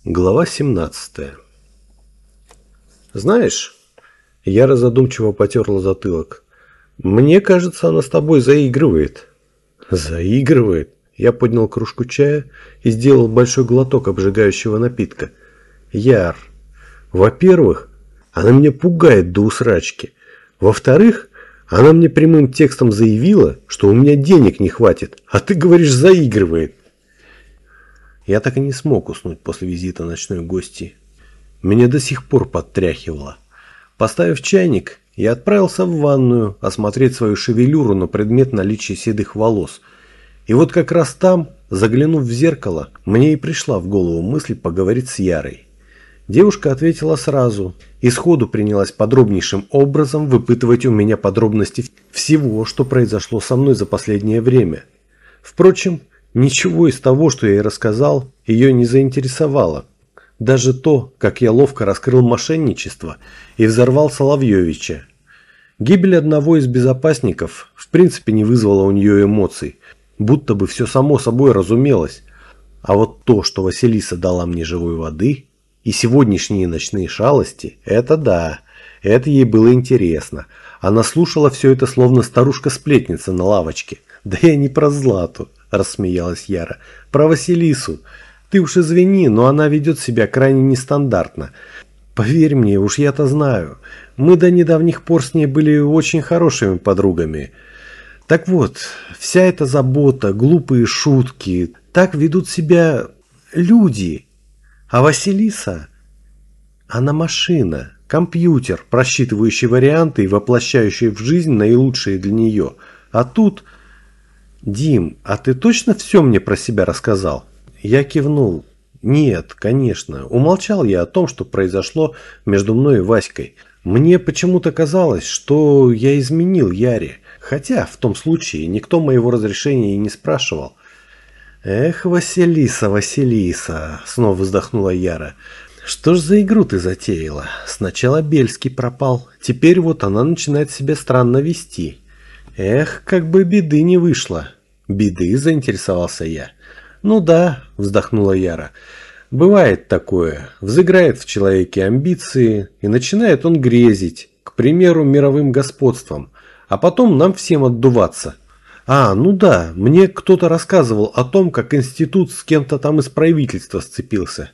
Глава 17. Знаешь, Яра задумчиво потерла затылок. Мне кажется, она с тобой заигрывает. Заигрывает? Я поднял кружку чая и сделал большой глоток обжигающего напитка. Яр, во-первых, она меня пугает до усрачки. Во-вторых, она мне прямым текстом заявила, что у меня денег не хватит, а ты говоришь, заигрывает. Я так и не смог уснуть после визита ночной гости. Меня до сих пор подтряхивало. Поставив чайник, я отправился в ванную осмотреть свою шевелюру на предмет наличия седых волос. И вот как раз там, заглянув в зеркало, мне и пришла в голову мысль поговорить с Ярой. Девушка ответила сразу и сходу принялась подробнейшим образом выпытывать у меня подробности всего, что произошло со мной за последнее время. Впрочем, ничего из того, что я ей рассказал, ее не заинтересовало. Даже то, как я ловко раскрыл мошенничество и взорвал Соловьевича. Гибель одного из безопасников в принципе не вызвала у нее эмоций, будто бы все само собой разумелось. А вот то, что Василиса дала мне живой воды и сегодняшние ночные шалости, это да, это ей было интересно. Она слушала все это словно старушка-сплетница на лавочке. Да я не про Злату, рассмеялась Яра, про Василису. Ты уж извини, но она ведет себя крайне нестандартно. Поверь мне, уж я-то знаю. Мы до недавних пор с ней были очень хорошими подругами. Так вот, вся эта забота, глупые шутки, так ведут себя люди. А Василиса, она машина, компьютер, просчитывающий варианты и воплощающий в жизнь наилучшие для нее. А тут... Дим, а ты точно все мне про себя рассказал? Я кивнул. Нет, конечно. Умолчал я о том, что произошло между мной и Васькой. Мне почему-то казалось, что я изменил Яре. Хотя в том случае никто моего разрешения и не спрашивал. Эх, Василиса, Василиса, снова вздохнула Яра. Что ж за игру ты затеяла? Сначала Бельский пропал. Теперь вот она начинает себя странно вести. Эх, как бы беды не вышло. Беды, заинтересовался я. Ну да, вздохнула Яра. Бывает такое. Взыграет в человеке амбиции, и начинает он грезить, к примеру, мировым господством. А потом нам всем отдуваться. Ну да, мне кто-то рассказывал о том, как институт с кем-то там из правительства сцепился.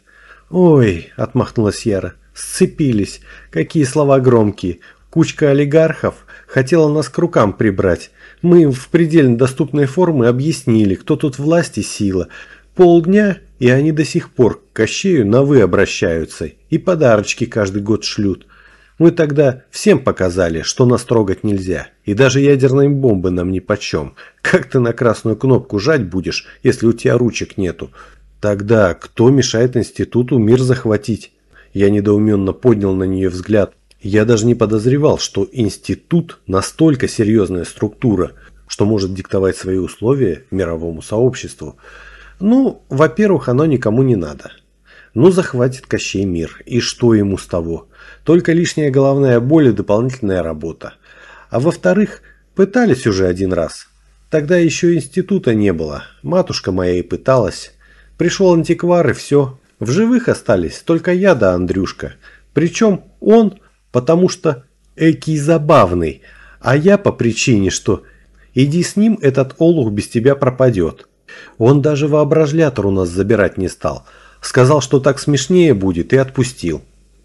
Ой, отмахнулась Яра, сцепились. Какие слова громкие. Кучка олигархов хотела нас к рукам прибрать. Мы им в предельно доступной форме объяснили, кто тут власть и сила. Полдня, и они до сих пор к Кащею на «вы» обращаются и подарочки каждый год шлют. Мы тогда всем показали, что нас трогать нельзя, и даже ядерные бомбы нам нипочем. Как ты на красную кнопку жать будешь, если у тебя ручек нету? Тогда кто мешает институту мир захватить? Я недоуменно поднял на нее взгляд. Я даже не подозревал, что институт настолько серьезная структура, что может диктовать свои условия мировому сообществу. Ну, во-первых, оно никому не надо. Ну, захватит Кощей мир, и что ему с того? Только лишняя головная боль и дополнительная работа. А во-вторых, пытались уже один раз. Тогда еще института не было, матушка моя и пыталась. Пришел антиквар и все. В живых остались только я да Андрюшка. Причем он... потому что экий забавный, а я по причине, что иди с ним, этот олух без тебя пропадет. Он даже воображлятор у нас забирать не стал. Сказал, что так смешнее будет, и отпустил.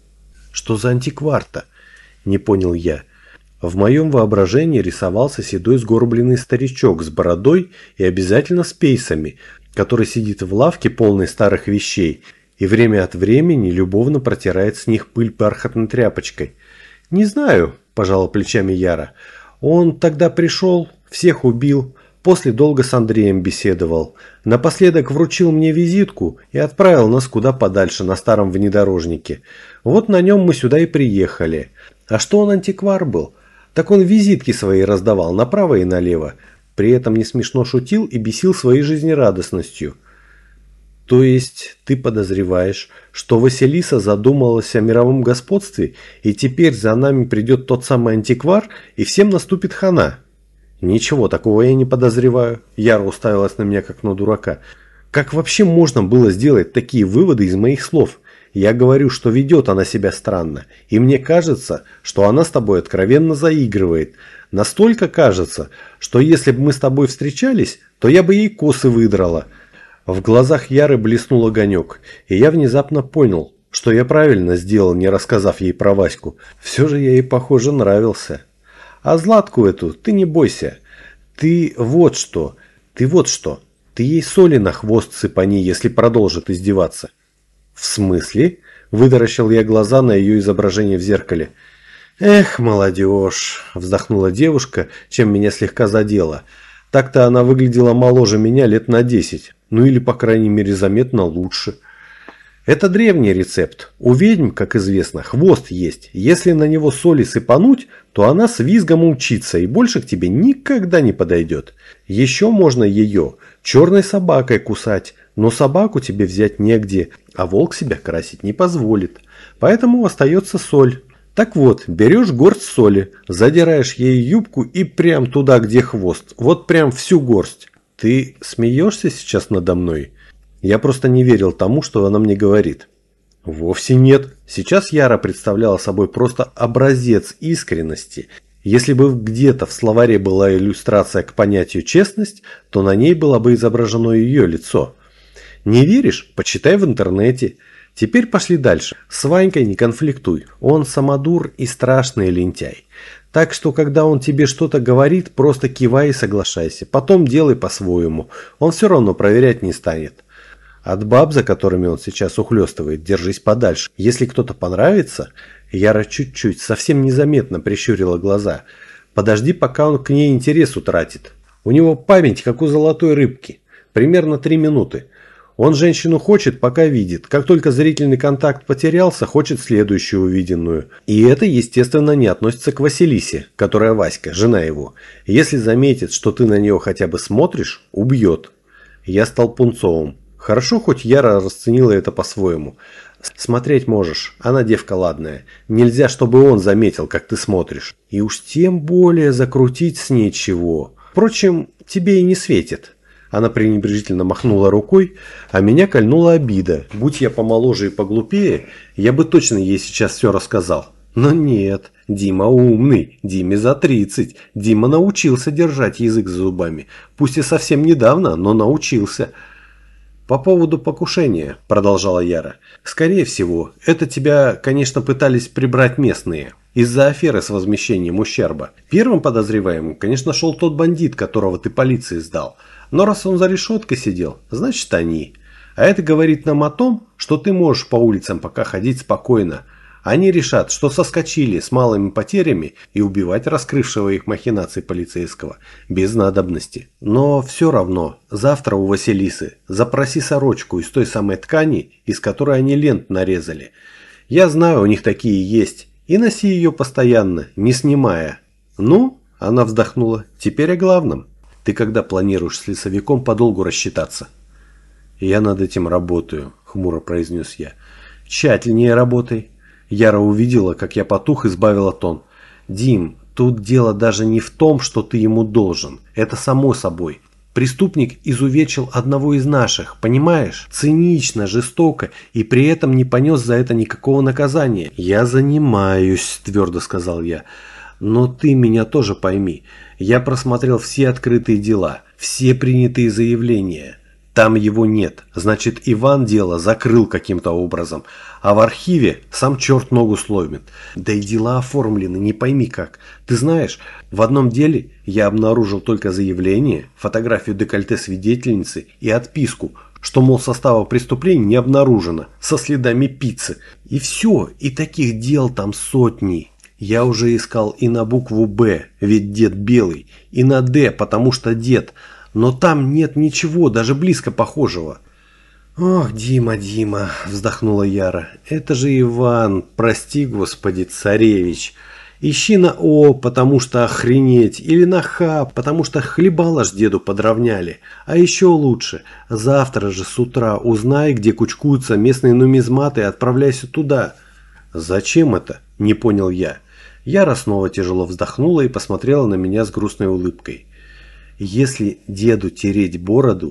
Что за антиквар-то? Не понял я. В моем воображении рисовался седой сгорбленный старичок с бородой и обязательно с пейсами, который сидит в лавке полной старых вещей и время от времени любовно протирает с них пыль бархатной тряпочкой. «Не знаю», – пожала плечами Яра. «Он тогда пришел, всех убил, после долго с Андреем беседовал. Напоследок вручил мне визитку и отправил нас куда подальше на старом внедорожнике. Вот на нем мы сюда и приехали. А что он антиквар был? Так он визитки свои раздавал направо и налево. При этом не смешно шутил и бесил своей жизнерадостностью». То есть ты подозреваешь, что Василиса задумалась о мировом господстве, и теперь за нами придет тот самый антиквар, и всем наступит хана? Ничего такого я не подозреваю. Яра уставилась на меня как на дурака. Как вообще можно было сделать такие выводы из моих слов? Я говорю, что ведет она себя странно, и мне кажется, что она с тобой откровенно заигрывает. Настолько кажется, что если бы мы с тобой встречались, то я бы ей косы выдрала. В глазах Яры блеснул огонек, и я внезапно понял, что я правильно сделал, не рассказав ей про Ваську. Все же я ей, похоже, нравился. А Златку эту ты не бойся. Ты вот что. Ты ей соли на хвост сыпани, если продолжит издеваться. В смысле? Вытаращил я глаза на ее изображение в зеркале. Эх, молодежь, вздохнула девушка, чем меня слегка задело. Так-то она выглядела моложе меня лет на 10. Ну или, по крайней мере, заметно лучше. Это древний рецепт. У ведьм, как известно, хвост есть. Если на него соли сыпануть, то она с визгом умчится и больше к тебе никогда не подойдет. Еще можно ее черной собакой кусать, но собаку тебе взять негде, а волк себя красить не позволит. Поэтому остается соль. Так вот, берешь горсть соли, задираешь ей юбку и прям туда, где хвост. Вот прям всю горсть. Ты смеешься сейчас надо мной? Я просто не верил тому, что она мне говорит. Вовсе нет. Сейчас Яра представляла собой просто образец искренности. Если бы где-то в словаре была иллюстрация к понятию «честность», то на ней было бы изображено ее лицо. Не веришь? Почитай в интернете. Теперь пошли дальше. С Ванькой не конфликтуй. Он самодур и страшный лентяй. Так что, когда он тебе что-то говорит, просто кивай и соглашайся. Потом делай по-своему. Он все равно проверять не станет. От баб, за которыми он сейчас ухлёстывает, держись подальше. Если кто-то понравится... Яра чуть-чуть, совсем незаметно прищурила глаза. Подожди, пока он к ней интерес утратит. У него память, как у золотой рыбки. Примерно 3 минуты. Он женщину хочет, пока видит. Как только зрительный контакт потерялся, хочет следующую увиденную. И это, естественно, не относится к Василисе, которая Васька, жена его. Если заметит, что ты на нее хотя бы смотришь, убьет. Я стал пунцовым. Хорошо, хоть Яра расценила это по-своему. Смотреть можешь, она девка ладная. Нельзя, чтобы он заметил, как ты смотришь. И уж тем более закрутить с ней чего. Впрочем, тебе и не светит. Она пренебрежительно махнула рукой, а меня кольнула обида. Будь я помоложе и поглупее, я бы точно ей сейчас все рассказал. Но нет, Дима умный, Диме за 30. Дима научился держать язык за зубами. Пусть и совсем недавно, но научился. «По поводу покушения», – продолжала Яра. «Скорее всего, это тебя, конечно, пытались прибрать местные. Из-за аферы с возмещением ущерба. Первым подозреваемым, конечно, шел тот бандит, которого ты полиции сдал. Но раз он за решеткой сидел, значит они. А это говорит нам о том, что ты можешь по улицам пока ходить спокойно. Они решат, что соскочили с малыми потерями и убивать раскрывшего их махинации полицейского без надобности. Но все равно, завтра у Василисы запроси сорочку из той самой ткани, из которой они лент нарезали. Я знаю, у них такие есть, и носи ее постоянно, не снимая. Ну, она вздохнула, теперь о главном. Ты когда планируешь с лесовиком подолгу рассчитаться? Я над этим работаю, хмуро произнес я. Тщательнее работай. Яра увидела, как я потух и сбавила тон. «Дим, тут дело даже не в том, что ты ему должен. Это само собой. Преступник изувечил одного из наших, понимаешь? Цинично, жестоко, и при этом не понес за это никакого наказания». «Я занимаюсь», – твердо сказал я. «Но ты меня тоже пойми. Я просмотрел все открытые дела, все принятые заявления». Там его нет, значит, Иван дело закрыл каким-то образом, а в архиве сам черт ногу сломит. Да и дела оформлены, не пойми как. Ты знаешь, в одном деле я обнаружил только заявление, фотографию декольте свидетельницы и отписку, что, мол, состава преступления не обнаружено, со следами пиццы. И все, и таких дел там сотни. Я уже искал и на букву «Б», ведь дед белый, и на «Д», потому что дед. Но там нет ничего, даже близко похожего. «Ох, Дима, Дима», – вздохнула Яра, – «это же Иван, прости, господи, царевич. Ищи на О, потому что охренеть, или на Х, потому что хлебала ж деду подровняли. А еще лучше, завтра же с утра узнай, где кучкуются местные нумизматы, и отправляйся туда». «Зачем это?» – не понял я. Яра снова тяжело вздохнула и посмотрела на меня с грустной улыбкой. «Если деду тереть бороду,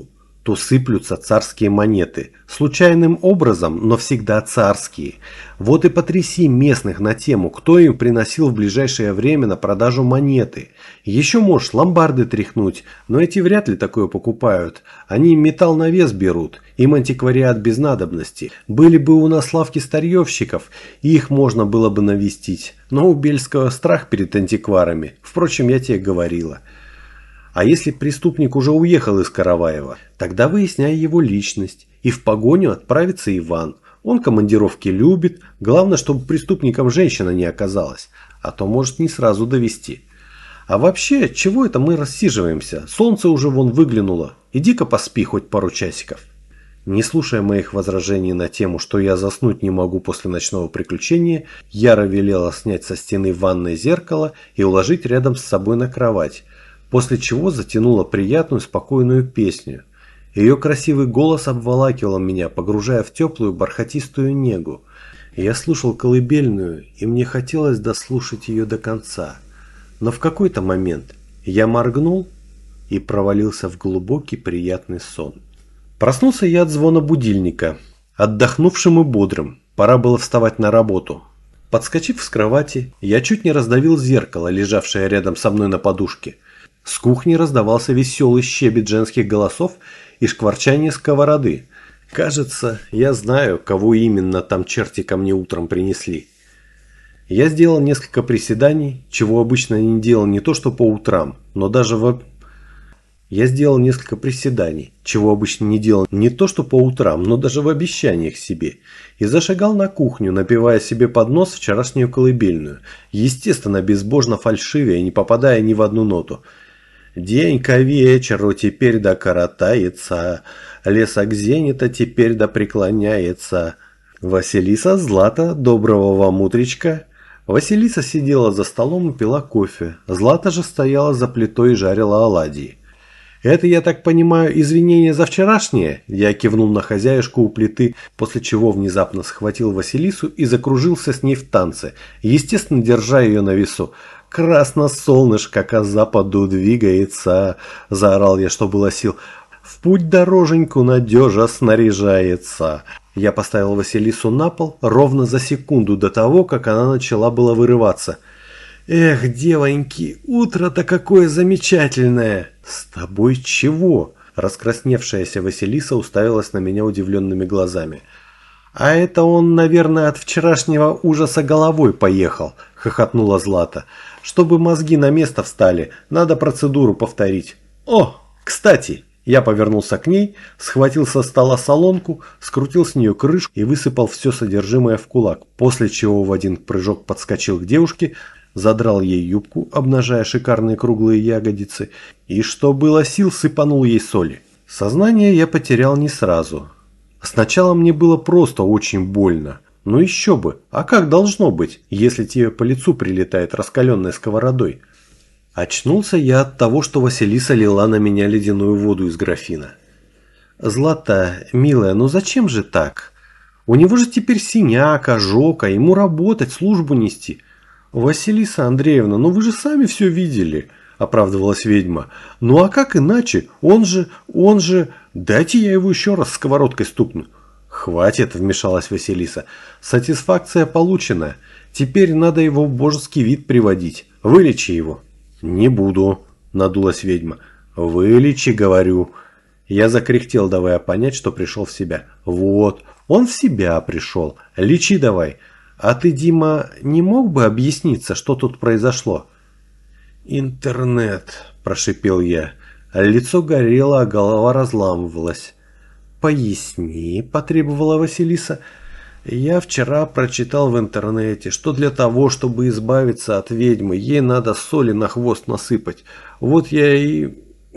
то сыплются царские монеты. Случайным образом, но всегда царские. Вот и потряси местных на тему, кто им приносил в ближайшее время на продажу монеты. Еще можешь ломбарды тряхнуть, но эти вряд ли такое покупают. Они металл на вес берут, им антиквариат без надобности. Были бы у нас лавки старьевщиков, их можно было бы навестить. Но у Бельского страх перед антикварами. Впрочем, я тебе говорила. А если преступник уже уехал из Караваева, тогда выясняй его личность, и в погоню отправится Иван. Он командировки любит, главное, чтобы преступником женщина не оказалась, а то может не сразу довести. А вообще, чего это мы рассиживаемся? Солнце уже вон выглянуло, иди-ка поспи хоть пару часиков. Не слушая моих возражений на тему, что я заснуть не могу после ночного приключения, Яра велела снять со стены ванной зеркало и уложить рядом с собой на кровать. После чего затянула приятную, спокойную песню. Ее красивый голос обволакивал меня, погружая в теплую, бархатистую негу. Я слушал колыбельную, и мне хотелось дослушать ее до конца. Но в какой-то момент я моргнул и провалился в глубокий, приятный сон. Проснулся я от звона будильника, отдохнувшим и бодрым. Пора было вставать на работу. Подскочив с кровати, я чуть не раздавил зеркало, лежавшее рядом со мной на подушке. С кухни раздавался веселый щебет женских голосов и шкварчание сковороды. Кажется, я знаю, кого именно там черти ко мне утром принесли. Я сделал несколько приседаний, чего обычно не делал не то что по утрам, но даже в обещаниях себе, и зашагал на кухню, напевая себе под нос вчерашнюю колыбельную, естественно, безбожно фальшивя и не попадая ни в одну ноту. День к вечеру теперь да коротается, лесок зенита теперь да преклоняется. Василиса, Злата, доброго вам утречка. Василиса сидела за столом и пила кофе. Злата же стояла за плитой и жарила оладьи. «Это, я так понимаю, извинение за вчерашнее?» Я кивнул на хозяюшку у плиты, после чего внезапно схватил Василису и закружился с ней в танце, естественно, держа ее на весу. «Красно солнышко к западу двигается», – заорал я, что было сил. «В путь дороженьку надежа снаряжается». Я поставил Василису на пол ровно за секунду до того, как она начала было вырываться. «Эх, девоньки, утро-то какое замечательное!» «С тобой чего?» Раскрасневшаяся Василиса уставилась на меня удивленными глазами. «А это он, наверное, от вчерашнего ужаса головой поехал», – хохотнула Злата. «Чтобы мозги на место встали, надо процедуру повторить». «О, кстати!» Я повернулся к ней, схватил со стола солонку, скрутил с нее крышку и высыпал все содержимое в кулак, после чего в один прыжок подскочил к девушке, задрал ей юбку, обнажая шикарные круглые ягодицы, и, что было сил, сыпанул ей соли. Сознание я потерял не сразу. Сначала мне было просто очень больно. Ну еще бы, а как должно быть, если тебе по лицу прилетает раскаленной сковородой? Очнулся я от того, что Василиса лила на меня ледяную воду из графина. «Злата, милая, ну зачем же так? У него же теперь синяк, ожог, а ему работать, службу нести». «Василиса Андреевна, ну вы же сами все видели», – оправдывалась ведьма. «Ну а как иначе? Он же... Дайте я его еще раз сковородкой стукну». «Хватит», – вмешалась Василиса. «Сатисфакция получена. Теперь надо его в божеский вид приводить. Вылечи его». «Не буду», – надулась ведьма. «Вылечи, говорю». Я закряхтел, давая понять, что пришел в себя. «Вот, он в себя пришел. Лечи давай. А ты, Дима, не мог бы объясниться, что тут произошло?» «Интернет», – прошипел я. Лицо горело, а голова разламывалась. «Поясни», – потребовала Василиса. «Я вчера прочитал в интернете, что для того, чтобы избавиться от ведьмы, ей надо соли на хвост насыпать. Вот я и...»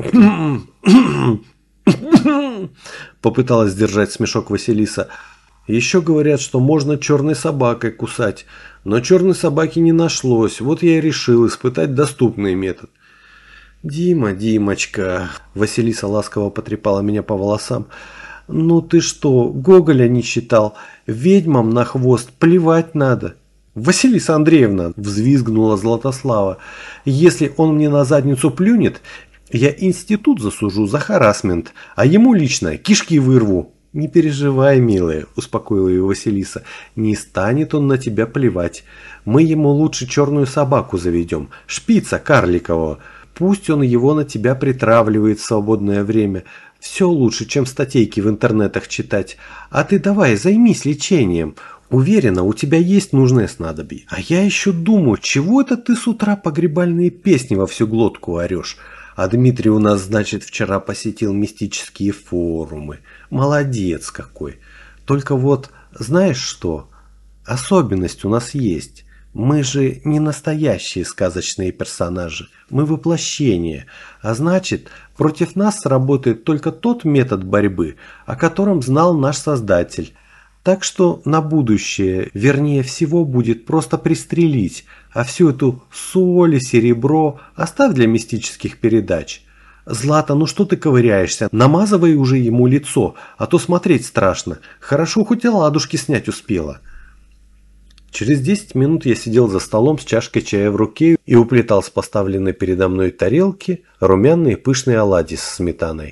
Попыталась сдержать смешок Василиса. «Еще говорят, что можно черной собакой кусать, но черной собаки не нашлось, вот я и решил испытать доступный метод». «Дима, Димочка», – Василиса ласково потрепала меня по волосам, – «ну ты что, Гоголя не читал? Ведьмам на хвост плевать надо». «Василиса Андреевна», – взвизгнула Златослава, – «если он мне на задницу плюнет, Я институт засужу за харассмент, а ему лично кишки вырву. Не переживай, милая, успокоила ее Василиса. Не станет он на тебя плевать. Мы ему лучше черную собаку заведем, шпица карликового. Пусть он его на тебя притравливает в свободное время. Все лучше, чем статейки в интернетах читать. А ты давай займись лечением. Уверена, у тебя есть нужное снадобье. А я еще думаю, чего это ты с утра погребальные песни во всю глотку орешь? А Дмитрий у нас, значит, вчера посетил мистические форумы. Молодец какой. Только вот, знаешь что? Особенность у нас есть. Мы же не настоящие сказочные персонажи. Мы воплощение. А значит, против нас сработает только тот метод борьбы, о котором знал наш создатель. Так что на будущее, вернее всего, будет просто пристрелить, а всю эту соль и серебро оставь для мистических передач. Злата, ну что ты ковыряешься? Намазывай уже ему лицо, а то смотреть страшно. Хорошо, хоть и ладушки снять успела. Через 10 минут я сидел за столом с чашкой чая в руке и уплетал с поставленной передо мной тарелки румяные пышные оладьи со сметаной.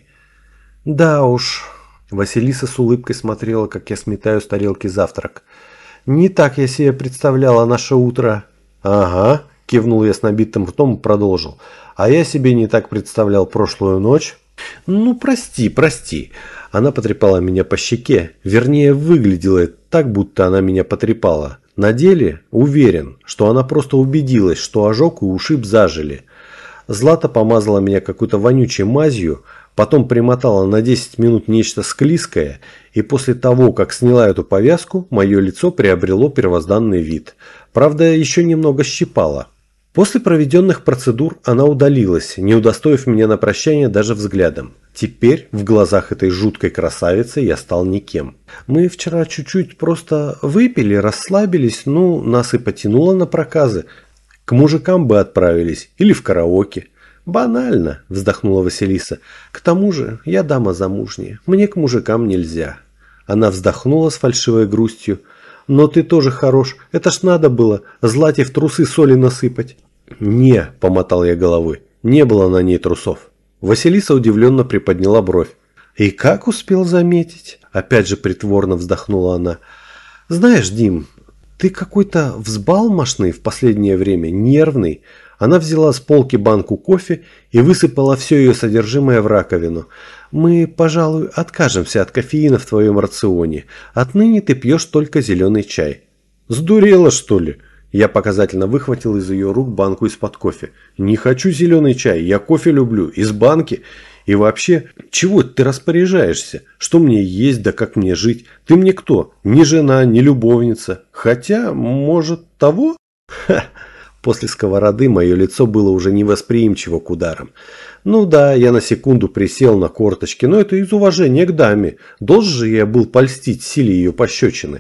Да уж... Василиса с улыбкой смотрела, как я сметаю с тарелки завтрак. «Не так я себе представляла наше утро». «Ага», – кивнул я с набитым ртом и продолжил. «А я себе не так представлял прошлую ночь». «Ну, прости, прости». Она потрепала меня по щеке. Вернее, выглядела так, будто она меня потрепала. На деле, уверен, что она просто убедилась, что ожог и ушиб зажили. Злата помазала меня какой-то вонючей мазью, потом примотала на 10 минут нечто склизкое, и после того, как сняла эту повязку, мое лицо приобрело первозданный вид. Правда, еще немного щипало. После проведенных процедур она удалилась, не удостоив меня на прощание даже взглядом. Теперь в глазах этой жуткой красавицы я стал никем. Мы вчера чуть-чуть просто выпили, расслабились, нас и потянуло на проказы. К мужикам бы отправились или в караоке. «Банально», – вздохнула Василиса. «К тому же я дама замужняя, мне к мужикам нельзя». Она вздохнула с фальшивой грустью. «Но ты тоже хорош, это ж надо было Злате в трусы соли насыпать». «Не», – помотал я головой, – «не было на ней трусов». Василиса удивленно приподняла бровь. «И как успел заметить?» – опять же притворно вздохнула она. «Знаешь, Дим, ты какой-то взбалмошный в последнее время, нервный». Она взяла с полки банку кофе и высыпала все ее содержимое в раковину. «Мы, пожалуй, откажемся от кофеина в твоем рационе. Отныне ты пьешь только зеленый чай». «Сдурела, что ли?» Я показательно выхватил из ее рук банку из-под кофе. «Не хочу зеленый чай, я кофе люблю, из банки. И вообще, чего ты распоряжаешься? Что мне есть, да как мне жить? Ты мне кто? Ни жена, ни любовница. Хотя, может, того?» «Ха!» После сковороды мое лицо было уже невосприимчиво к ударам. Ну да, я на секунду присел на корточки, но это из уважения к даме. Должен же я был польстить силе ее пощечины.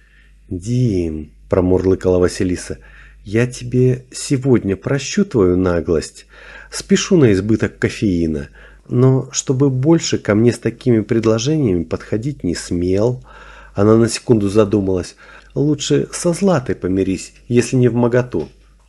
«Дим», – промурлыкала Василиса, – «я тебе сегодня прощу твою наглость. Спешу на избыток кофеина, но чтобы больше ко мне с такими предложениями подходить не смел». Она на секунду задумалась. «Лучше со Златой помирись, если не вмоготу».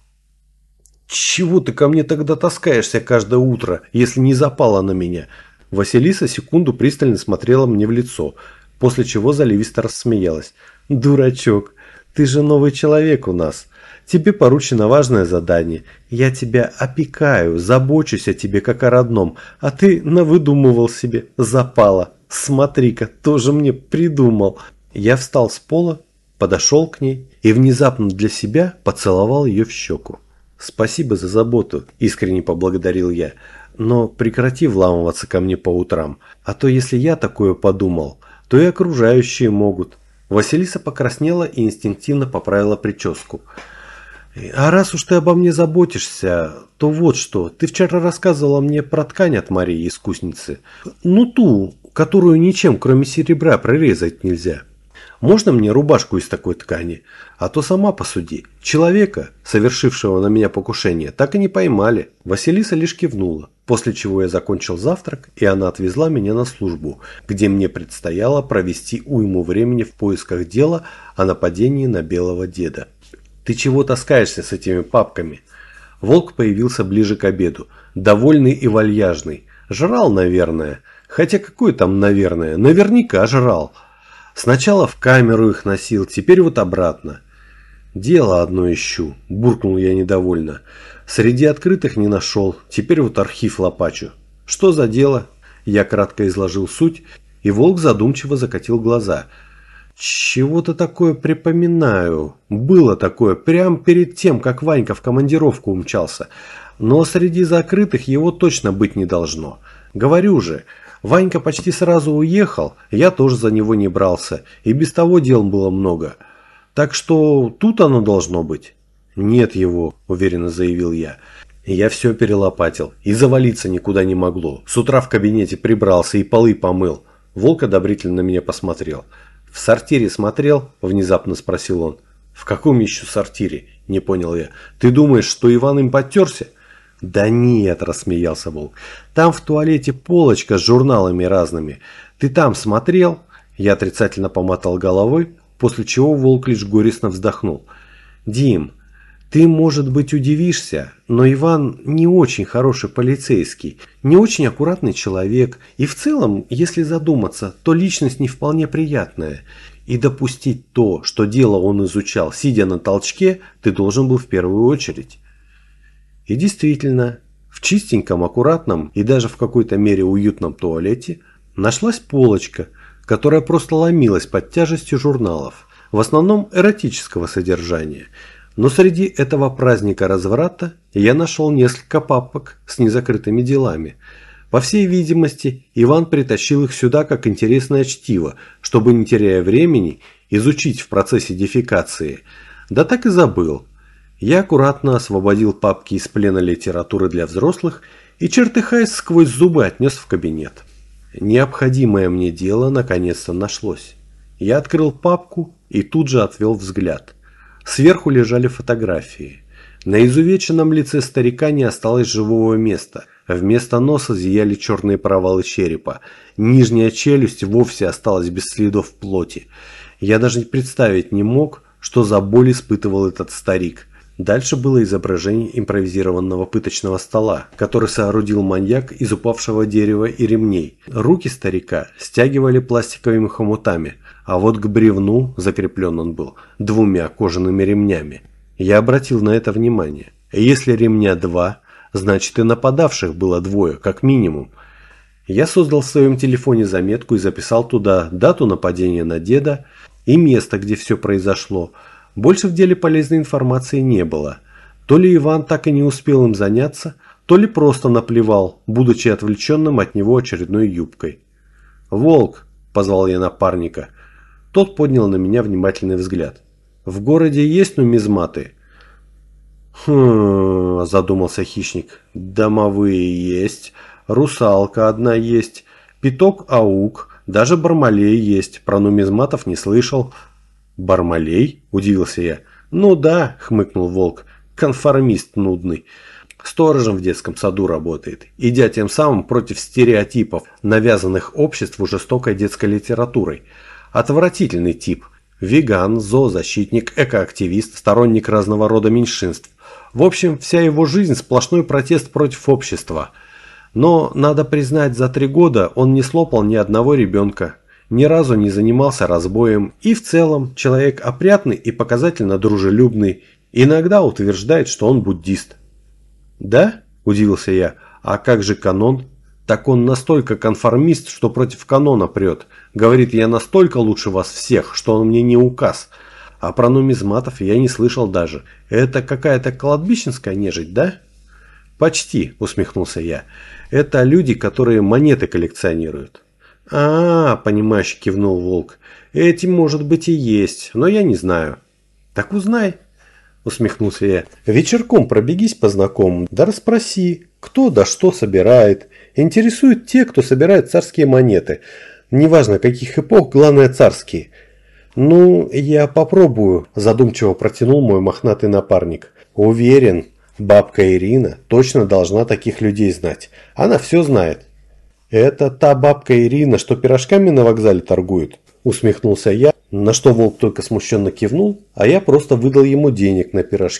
«Чего ты ко мне тогда таскаешься каждое утро, если не запала на меня?» Василиса секунду пристально смотрела мне в лицо, после чего заливисто рассмеялась. «Дурачок, ты же новый человек у нас. Тебе поручено важное задание. Я тебя опекаю, забочусь о тебе как о родном, а ты навыдумывал себе, запала. Смотри-ка, тоже мне придумал». Я встал с пола, подошел к ней и внезапно для себя поцеловал ее в щеку. «Спасибо за заботу», – искренне поблагодарил я, – «но прекрати вламываться ко мне по утрам, а то если я такое подумал, то и окружающие могут». Василиса покраснела и инстинктивно поправила прическу. «А раз уж ты обо мне заботишься, то вот что, ты вчера рассказывала мне про ткань от Марии искусницы, ну ту, которую ничем кроме серебра прорезать нельзя. Можно мне рубашку из такой ткани? А то сама посуди. Человека, совершившего на меня покушение, так и не поймали». Василиса лишь кивнула, после чего я закончил завтрак, и она отвезла меня на службу, где мне предстояло провести уйму времени в поисках дела о нападении на белого деда. «Ты чего таскаешься с этими папками?» Волк появился ближе к обеду, довольный и вальяжный. Жрал, наверное. Хотя какой там, наверное? Наверняка жрал. Сначала в камеру их носил, теперь вот обратно. «Дело одно ищу», – буркнул я недовольно. «Среди открытых не нашел, теперь вот архив лопачу». «Что за дело?» Я кратко изложил суть, и Волк задумчиво закатил глаза. «Чего-то такое припоминаю. Было такое, прямо перед тем, как Ванька в командировку умчался. Но среди закрытых его точно быть не должно. Говорю же, Ванька почти сразу уехал, я тоже за него не брался, и без того дел было много. Так что тут оно должно быть». «Нет его», – уверенно заявил я. «Я все перелопатил, и завалиться никуда не могло. С утра в кабинете прибрался и полы помыл». Волк одобрительно на меня посмотрел. «В сортире смотрел?» – внезапно спросил он. «В каком еще сортире?» – не понял я. «Ты думаешь, что Иван им подтерся?» «Да нет», – рассмеялся Волк. «Там в туалете полочка с журналами разными. Ты там смотрел?» Я отрицательно помотал головой, после чего Волк лишь горестно вздохнул. «Дим, ты, может быть, удивишься, но Иван не очень хороший полицейский, не очень аккуратный человек, и в целом, если задуматься, то личность не вполне приятная. И допустить то, что дело он изучал, сидя на толчке, ты должен был в первую очередь». И действительно, в чистеньком, аккуратном и даже в какой-то мере уютном туалете нашлась полочка, которая просто ломилась под тяжестью журналов, в основном эротического содержания. Но среди этого праздника разврата я нашел несколько папок с незакрытыми делами. По всей видимости, Иван притащил их сюда как интересное чтиво, чтобы, не теряя времени, изучить в процессе дефекации. Да так и забыл. Я аккуратно освободил папки из плена литературы для взрослых и, чертыхаясь, сквозь зубы отнес в кабинет. Необходимое мне дело наконец-то нашлось. Я открыл папку и тут же отвел взгляд. Сверху лежали фотографии. На изувеченном лице старика не осталось живого места. Вместо носа зияли черные провалы черепа. Нижняя челюсть вовсе осталась без следов плоти. Я даже представить не мог, что за боль испытывал этот старик. Дальше было изображение импровизированного пыточного стола, который соорудил маньяк из упавшего дерева и ремней. Руки старика стягивали пластиковыми хомутами, а вот к бревну закреплен он был 2 кожаными ремнями. Я обратил на это внимание. Если ремня 2, значит и нападавших было 2, как минимум. Я создал в своем телефоне заметку и записал туда дату нападения на деда и место, где все произошло. Больше в деле полезной информации не было. То ли Иван так и не успел им заняться, то ли просто наплевал, будучи отвлеченным от него очередной юбкой. «Волк!» – позвал я напарника. Тот поднял на меня внимательный взгляд. «В городе есть нумизматы?» «Хм...» – задумался хищник. «Домовые есть, русалка одна есть, пяток-аук, даже Бармалей есть, про нумизматов не слышал». «Бармалей?» – удивился я. «Ну да», – хмыкнул Волк, – «конформист нудный. Сторожем в детском саду работает, идя тем самым против стереотипов, навязанных обществу жестокой детской литературой. Отвратительный тип. Веган, зоозащитник, экоактивист, сторонник разного рода меньшинств. В общем, вся его жизнь – сплошной протест против общества. Но, надо признать, за 3 года он не слопал ни одного ребенка. Ни разу не занимался разбоем и в целом человек опрятный и показательно дружелюбный, иногда утверждает, что он буддист». «Да?» – удивился я. «А как же канон?» «Так он настолько конформист, что против канона прет. Говорит, я настолько лучше вас всех, что он мне не указ. А про нумизматов я не слышал даже. Это какая-то кладбищенская нежить, да?» «Почти», – усмехнулся я. «Это люди, которые монеты коллекционируют». «А, понимающе кивнул Волк. Эти, может быть, и есть, но я не знаю». «Так узнай», усмехнулся я. «Вечерком пробегись по знакомым, да расспроси, кто да что собирает. Интересуют те, кто собирает царские монеты. Неважно, каких эпох, главное царские». «Ну, я попробую», задумчиво протянул мой мохнатый напарник. «Уверен, бабка Ирина точно должна таких людей знать. Она все знает». «Это та бабка Ирина, что пирожками на вокзале торгует?» – усмехнулся я, на что Волк только смущенно кивнул, а я просто выдал ему денег на пирожки.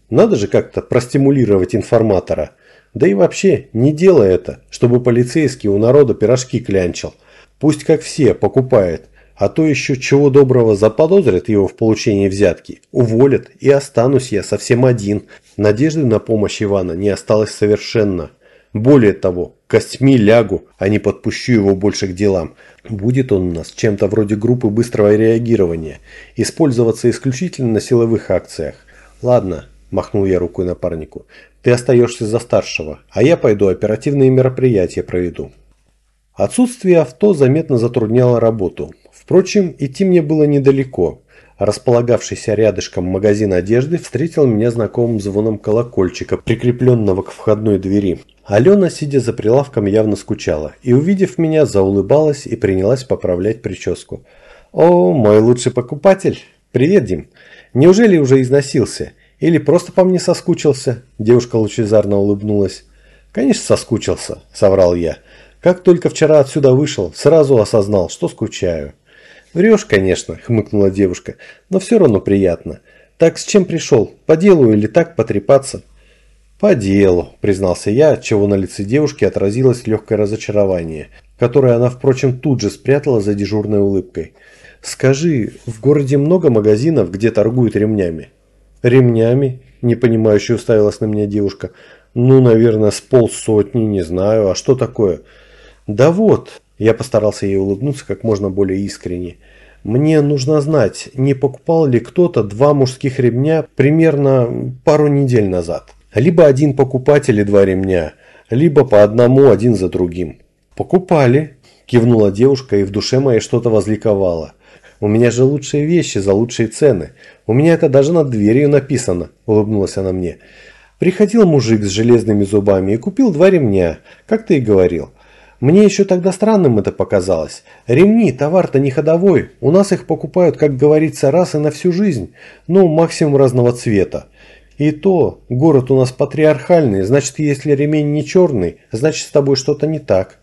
Надо же как-то простимулировать информатора. Да и вообще, не делай это, чтобы полицейский у народа пирожки клянчил. Пусть как все покупает, а то еще чего доброго заподозрят его в получении взятки, уволят, и останусь я совсем один. Надежды на помощь Ивана не осталось совершенно. Более того, костьми лягу, а не подпущу его больше к делам. Будет он у нас чем-то вроде группы быстрого реагирования, использоваться исключительно на силовых акциях. Ладно, махнул я рукой напарнику, ты остаешься за старшего, а я пойду оперативные мероприятия проведу. Отсутствие авто заметно затрудняло работу. Впрочем, идти мне было недалеко. Располагавшийся рядышком магазин одежды встретил меня знакомым звоном колокольчика, прикрепленного к входной двери. Алена, сидя за прилавком, явно скучала и, увидев меня, заулыбалась и принялась поправлять прическу. «О, мой лучший покупатель! Привет, Дим! Неужели уже износился? Или просто по мне соскучился?» Девушка лучезарно улыбнулась. «Конечно, соскучился», – соврал я. «Как только вчера отсюда вышел, сразу осознал, что скучаю». «Врешь, конечно», – хмыкнула девушка, – «но все равно приятно. Так с чем пришел? По делу или так потрепаться?» «По делу», – признался я, отчего на лице девушки отразилось легкое разочарование, которое она, впрочем, тут же спрятала за дежурной улыбкой. «Скажи, в городе много магазинов, где торгуют ремнями?» «Ремнями?» – непонимающе уставилась на меня девушка. «Ну, наверное, с полсотни, не знаю. А что такое?» «Да вот», – я постарался ей улыбнуться как можно более искренне. «Мне нужно знать, не покупал ли кто-то 2 мужских ремня примерно пару недель назад. Либо один покупатель и 2 ремня, либо по одному один за другим». «Покупали», – кивнула девушка, и в душе моей что-то возликовало. «У меня же лучшие вещи за лучшие цены. У меня это даже над дверью написано», – улыбнулась она мне. «Приходил мужик с железными зубами и купил 2 ремня, как ты и говорил. Мне еще тогда странным это показалось. Ремни, товар-то не ходовой, у нас их покупают, как говорится, раз и на всю жизнь, ну, максимум разного цвета. И то, город у нас патриархальный, значит, если ремень не черный, значит, с тобой что-то не так».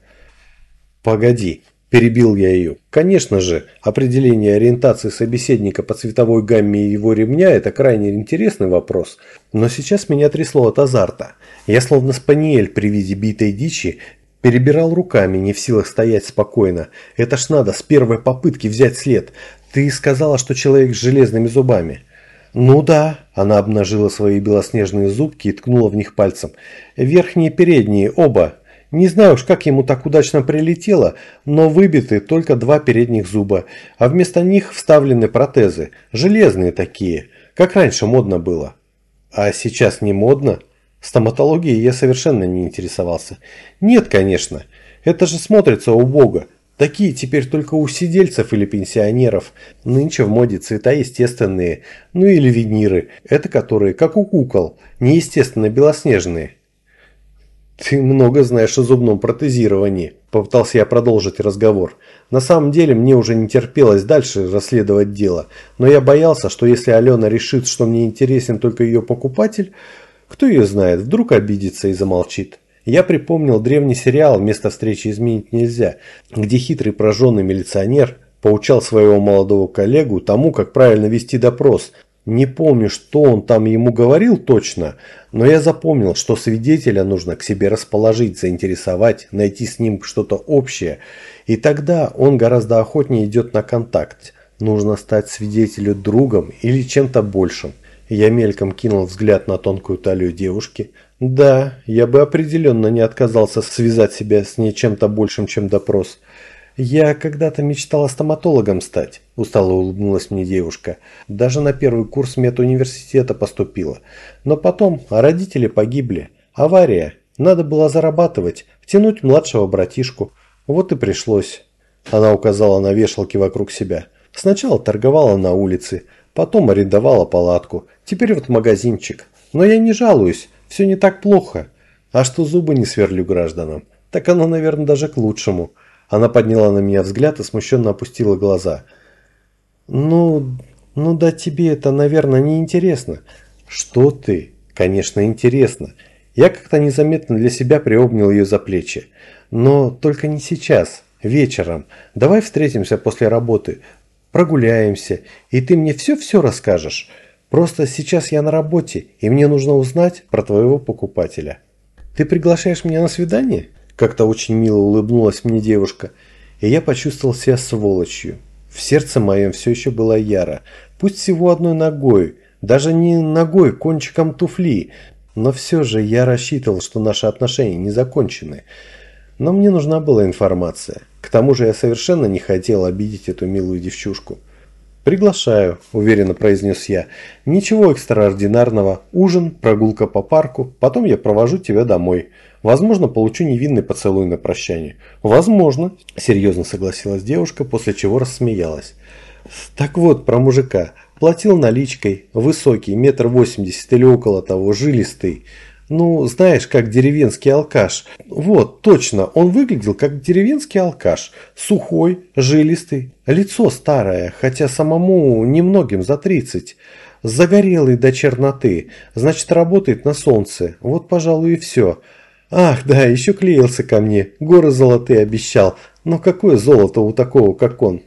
«Погоди», – перебил я ее. «Конечно же, определение ориентации собеседника по цветовой гамме его ремня – это крайне интересный вопрос, но сейчас меня трясло от азарта. Я словно спаниель при виде битой дичи, перебирал руками, не в силах стоять спокойно. Это ж надо с первой попытки взять след. Ты сказала, что человек с железными зубами». «Ну да», – она обнажила свои белоснежные зубки и ткнула в них пальцем. «Верхние и передние, оба. Не знаю уж, как ему так удачно прилетело, но выбиты только 2 передних зуба, а вместо них вставлены протезы. Железные такие, как раньше модно было». «А сейчас не модно?» Стоматологией я совершенно не интересовался. «Нет, конечно. Это же смотрится убого. Такие теперь только у сидельцев или пенсионеров. Нынче в моде цвета естественные. Ну или виниры. Это которые, как у кукол, неестественно белоснежные». «Ты много знаешь о зубном протезировании», – попытался я продолжить разговор. На самом деле мне уже не терпелось дальше расследовать дело, но я боялся, что если Алена решит, что мне интересен только ее покупатель, кто ее знает, вдруг обидится и замолчит. Я припомнил древний сериал «Место встречи изменить нельзя», где хитрый прожженный милиционер поучал своего молодого коллегу тому, как правильно вести допрос. Не помню, что он там ему говорил точно, но я запомнил, что свидетеля нужно к себе расположить, заинтересовать, найти с ним что-то общее, и тогда он гораздо охотнее идет на контакт. Нужно стать свидетелю другом или чем-то большим. Я мельком кинул взгляд на тонкую талию девушки. Да, я бы определенно не отказался связать себя с ней чем-то большим, чем допрос. «Я когда-то мечтала стоматологом стать», – устало улыбнулась мне девушка. «Даже на первый курс медуниверситета поступила. Но потом родители погибли. Авария. Надо было зарабатывать, втянуть младшего братишку. Вот и пришлось». Она указала на вешалки вокруг себя. «Сначала торговала на улице, потом арендовала палатку. Теперь вот магазинчик. Но я не жалуюсь, все не так плохо. А что зубы не сверлю гражданам, так оно, наверное, даже к лучшему». Она подняла на меня взгляд и смущенно опустила глаза. «Ну да тебе это, наверное, не интересно». «Что ты? Конечно, интересно». Я как-то незаметно для себя приобнял ее за плечи. «Но только не сейчас, вечером. Давай встретимся после работы, прогуляемся, и ты мне все-все расскажешь». Просто сейчас я на работе, и мне нужно узнать про твоего покупателя. Ты приглашаешь меня на свидание? Как-то очень мило улыбнулась мне девушка, и я почувствовал себя сволочью. В сердце моем все еще была Яра, пусть всего одной ногой, даже не ногой, кончиком туфли, но все же я рассчитывал, что наши отношения не закончены. Но мне нужна была информация. К тому же я совершенно не хотел обидеть эту милую девчушку. «Приглашаю», – уверенно произнес я. «Ничего экстраординарного. Ужин, прогулка по парку. Потом я провожу тебя домой. Возможно, получу невинный поцелуй на прощание». «Возможно», – серьезно согласилась девушка, после чего рассмеялась. «Так вот, про мужика. Платил наличкой. Высокий, 1,80 м или около того, жилистый. Ну, знаешь, как деревенский алкаш. Вот, точно, он выглядел как деревенский алкаш. Сухой, жилистый, лицо старое, хотя самому немногим за 30. Загорелый до черноты, значит, работает на солнце. Вот, пожалуй, и все. Ах, да, еще клеился ко мне, горы золотые обещал. Но какое золото у такого, как он?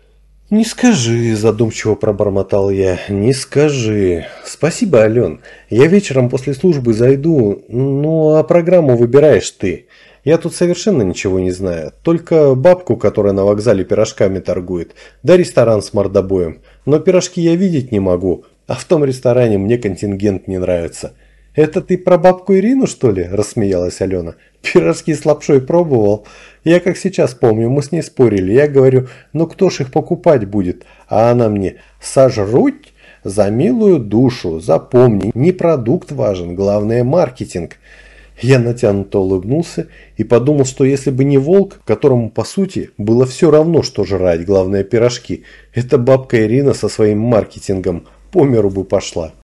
«Не скажи», – задумчиво пробормотал я, – «не скажи». «Спасибо, Ален. Я вечером после службы зайду, ну а программу выбираешь ты. Я тут совершенно ничего не знаю. Только бабку, которая на вокзале пирожками торгует, да ресторан с мордобоем. Но пирожки я видеть не могу, а в том ресторане мне контингент не нравится». «Это ты про бабку Ирину, что ли?» – рассмеялась Алена. «Пирожки с лапшой пробовал? Я как сейчас помню, мы с ней спорили. Я говорю, ну кто ж их покупать будет? А она мне, сожруть за милую душу, запомни, не продукт важен, главное маркетинг». Я натянуто улыбнулся и подумал, что если бы не волк, которому по сути было все равно, что жрать, главное пирожки, эта бабка Ирина со своим маркетингом по миру бы пошла.